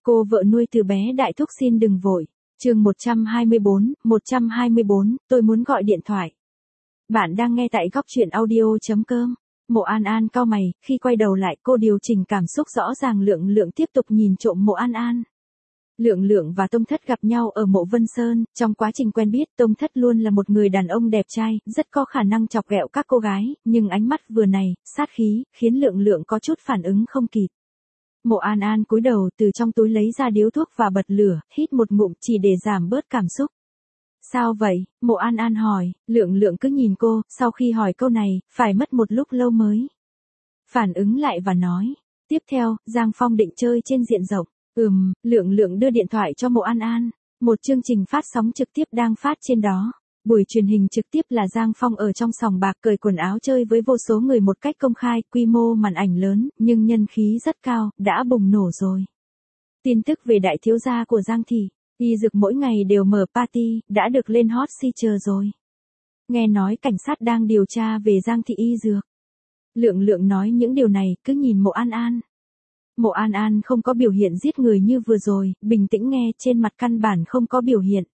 Cô vợ nuôi từ bé đại thúc xin đừng vội. Chương 124, tôi muốn gọi điện thoại. Bạn đang nghe tại góc truyện audio.com. Mộ An An cau mày, khi quay đầu lại cô điều chỉnh cảm xúc rõ ràng. Lượng Lượng tiếp tục nhìn trộm Mộ An An. Lượng Lượng và Tông Thất gặp nhau ở Mộ Vân Sơn, trong quá trình quen biết Tông Thất luôn là một người đàn ông đẹp trai, rất có khả năng chọc ghẹo các cô gái, nhưng ánh mắt vừa này, sát khí, khiến Lượng Lượng có chút phản ứng không kịp. Mộ An An cúi đầu từ trong túi lấy ra điếu thuốc và bật lửa, hít một ngụm chỉ để giảm bớt cảm xúc. Sao vậy? Mộ An An hỏi, Lượng Lượng cứ nhìn cô, sau khi hỏi câu này, phải mất một lúc lâu mới phản ứng lại và nói. Tiếp theo, Giang Phong định chơi trên diện rộng. Lượng Lượng đưa điện thoại cho Mộ An An. Một chương trình phát sóng trực tiếp đang phát trên đó. Buổi truyền hình trực tiếp là Giang Phong ở trong sòng bạc cởi quần áo chơi với vô số người một cách công khai, quy mô màn ảnh lớn, nhưng nhân khí rất cao, đã bùng nổ rồi. Tin tức về đại thiếu gia của Giang thị, Y Dược mỗi ngày đều mở party, đã được lên hot search rồi. Nghe nói cảnh sát đang điều tra về Giang thị Y Dược. Lượng Lượng nói những điều này, cứ nhìn Mộ An An. Mộ An An không có biểu hiện giết người như vừa rồi, bình tĩnh nghe, trên mặt căn bản không có biểu hiện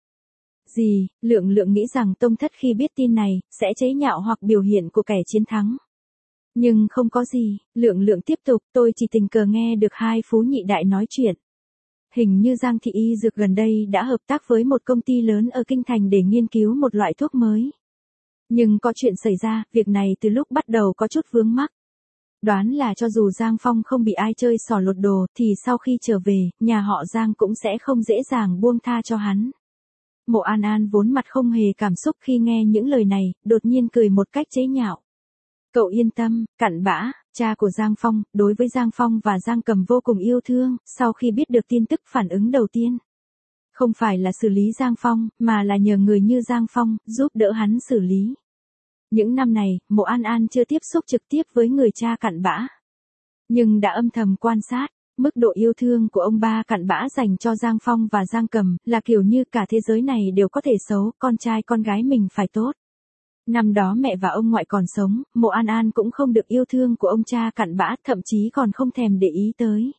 gì. Lượng Lượng nghĩ rằng Tông Thất khi biết tin này, sẽ chế nhạo hoặc biểu hiện của kẻ chiến thắng. Nhưng không có gì. Lượng Lượng tiếp tục, tôi chỉ tình cờ nghe được hai phú nhị đại nói chuyện. Hình như Giang thị Y Dược gần đây đã hợp tác với một công ty lớn ở Kinh Thành để nghiên cứu một loại thuốc mới. Nhưng có chuyện xảy ra, việc này từ lúc bắt đầu có chút vướng mắc. Đoán là cho dù Giang Phong không bị ai chơi xỏ lột đồ, thì sau khi trở về, nhà họ Giang cũng sẽ không dễ dàng buông tha cho hắn. Mộ An An vốn mặt không hề cảm xúc khi nghe những lời này, đột nhiên cười một cách chế nhạo. Cậu yên tâm, cặn bã, cha của Giang Phong, đối với Giang Phong và Giang Cầm vô cùng yêu thương. Sau khi biết được tin tức, phản ứng đầu tiên không phải là xử lý Giang Phong, mà là nhờ người như Giang Phong, giúp đỡ hắn xử lý. Những năm này, Mộ An An chưa tiếp xúc trực tiếp với người cha cặn bã, nhưng đã âm thầm quan sát. Mức độ yêu thương của ông ba cặn bã dành cho Giang Phong và Giang Cầm, là kiểu như cả thế giới này đều có thể xấu, con trai con gái mình phải tốt. Năm đó mẹ và ông ngoại còn sống, Mộ An An cũng không được yêu thương của ông cha cặn bã, thậm chí còn không thèm để ý tới.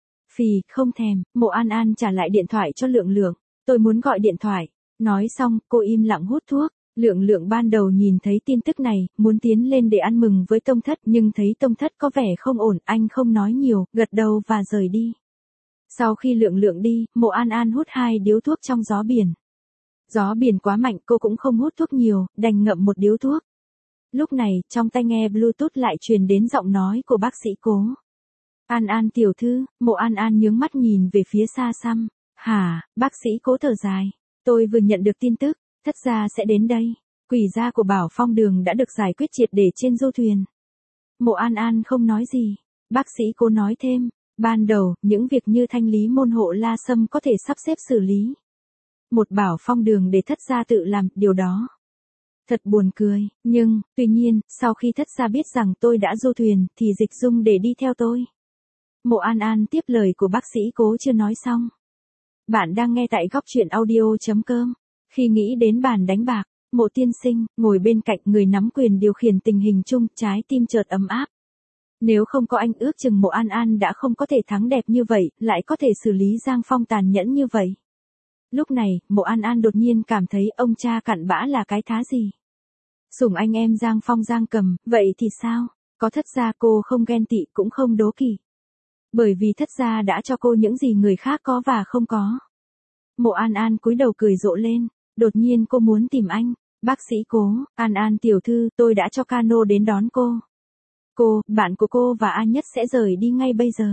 Không thèm. Mộ An An trả lại điện thoại cho Lượng Lượng. Tôi muốn gọi điện thoại. Nói xong, cô im lặng hút thuốc. Lượng Lượng ban đầu nhìn thấy tin tức này, muốn tiến lên để ăn mừng với Tông Thất, nhưng thấy Tông Thất có vẻ không ổn, anh không nói nhiều, gật đầu và rời đi. Sau khi Lượng Lượng đi, Mộ An An hút 2 điếu thuốc trong gió biển. Gió biển quá mạnh, cô cũng không hút thuốc nhiều, đành ngậm một điếu thuốc. Lúc này, trong tai nghe Bluetooth lại truyền đến giọng nói của bác sĩ Cố. An An tiểu thư. Mộ An An nhướng mắt nhìn về phía xa xăm. Hả? Bác sĩ Cố thở dài. Tôi vừa nhận được tin tức, Thất gia sẽ đến đây. Quỷ gia của Bảo Phong Đường đã được giải quyết triệt để trên du thuyền. Mộ An An không nói gì. Bác sĩ Cố nói thêm. Ban đầu, những việc như thanh lý môn hộ La Sâm có thể sắp xếp xử lý. Một Bảo Phong Đường để Thất gia tự làm, điều đó thật buồn cười. Nhưng, tuy nhiên, sau khi Thất gia biết rằng tôi đã du thuyền, thì dịch dung để đi theo tôi. Mộ An An tiếp lời của bác sĩ Cố chưa nói xong. Bạn đang nghe tại góc truyện audio.com. Khi nghĩ đến bàn đánh bạc, Mộ tiên sinh, ngồi bên cạnh người nắm quyền điều khiển tình hình chung, trái tim chợt ấm áp. Nếu không có anh, ước chừng Mộ An An đã không có thể thắng đẹp như vậy, lại có thể xử lý Giang Phong tàn nhẫn như vậy. Lúc này, Mộ An An đột nhiên cảm thấy ông cha cặn bã là cái thá gì. Sủng anh em Giang Phong Giang Cầm, vậy thì sao? Có Thất gia cô không ghen tị cũng không đố kỵ. Bởi vì Thất gia đã cho cô những gì người khác có và không có. Mộ An An cúi đầu cười rộ lên. Đột nhiên cô muốn tìm anh. Bác sĩ Cố. An An tiểu thư, tôi đã cho cano đến đón cô. Cô, bạn của cô và A Nhất sẽ rời đi ngay bây giờ.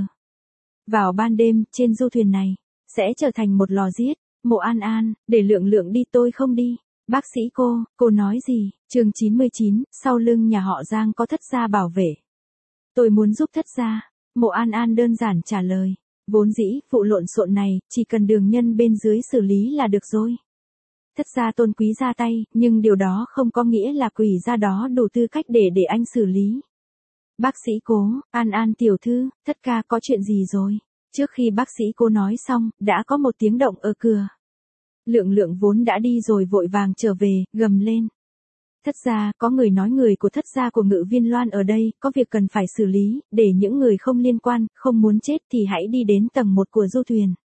Vào ban đêm, trên du thuyền này, sẽ trở thành một lò giết. Mộ An An, để Lượng Lượng đi, tôi không đi. Bác sĩ cô nói gì? Chương 99, sau lưng nhà họ Giang có Thất gia bảo vệ. Tôi muốn giúp Thất gia. Mộ An An đơn giản trả lời. Vốn dĩ, vụ lộn xộn này, chỉ cần Đường Nhân bên dưới xử lý là được rồi. Thất gia tôn quý ra tay, nhưng điều đó không có nghĩa là quỷ gia đó đủ tư cách để anh xử lý. Bác sĩ Cố. An An tiểu thư, Thất ca có chuyện gì rồi? Trước khi bác sĩ Cố nói xong, đã có một tiếng động ở cửa. Lượng Lượng vốn đã đi rồi vội vàng trở về, gầm lên. Thất gia, có người nói người của Thất gia của Ngự Viên Loan ở đây, có việc cần phải xử lý, để những người không liên quan, không muốn chết thì hãy đi đến tầng 1 của du thuyền.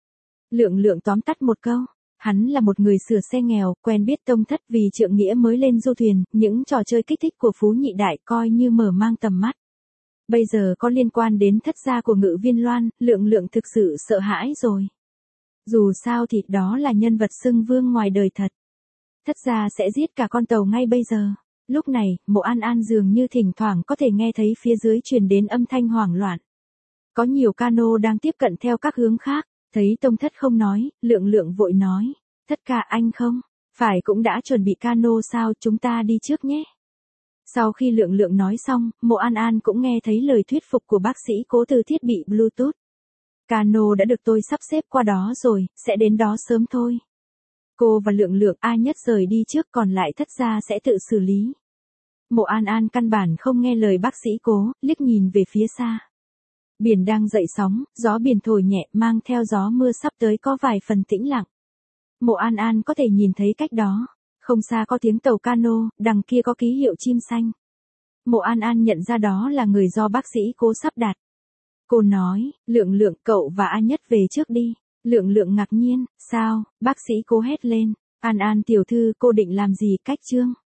Lượng Lượng tóm tắt một câu. Hắn là một người sửa xe nghèo, quen biết Tông Thất vì trượng nghĩa mới lên du thuyền, những trò chơi kích thích của Phú Nhị Đại coi như mở mang tầm mắt. Bây giờ có liên quan đến thất gia của Ngự Viên Loan, Lượng Lượng thực sự sợ hãi rồi. Dù sao thì đó là nhân vật xưng vương ngoài đời thật. Thất gia sẽ giết cả con tàu ngay bây giờ. Lúc này, Mộ An An dường như thỉnh thoảng có thể nghe thấy phía dưới truyền đến âm thanh hoảng loạn. Có nhiều cano đang tiếp cận theo các hướng khác. Thấy Tông Thất không nói, Lượng Lượng vội nói. Thất ca anh không? Phải cũng đã chuẩn bị cano sao, chúng ta đi trước nhé. Sau khi Lượng Lượng nói xong, Mộ An An cũng nghe thấy lời thuyết phục của bác sĩ Cố từ thiết bị Bluetooth. Cano đã được tôi sắp xếp qua đó rồi, sẽ đến đó sớm thôi. Cô và Lượng Lượng ai nhất rời đi trước, còn lại Thất gia sẽ tự xử lý. Mộ An An căn bản không nghe lời bác sĩ Cố, liếc nhìn về phía xa. Biển đang dậy sóng, gió biển thổi nhẹ mang theo gió mưa sắp tới có vài phần tĩnh lặng. Mộ An An có thể nhìn thấy cách đó. Không xa có tiếng tàu cano, đằng kia có ký hiệu chim xanh. Mộ An An nhận ra đó là người do bác sĩ Cố sắp đặt. Cô nói, Lượng Lượng cậu và A Nhất về trước đi. Lượng Lượng ngạc nhiên, sao, bác sĩ Cố hét lên. An An tiểu thư cô định làm gì cách chương?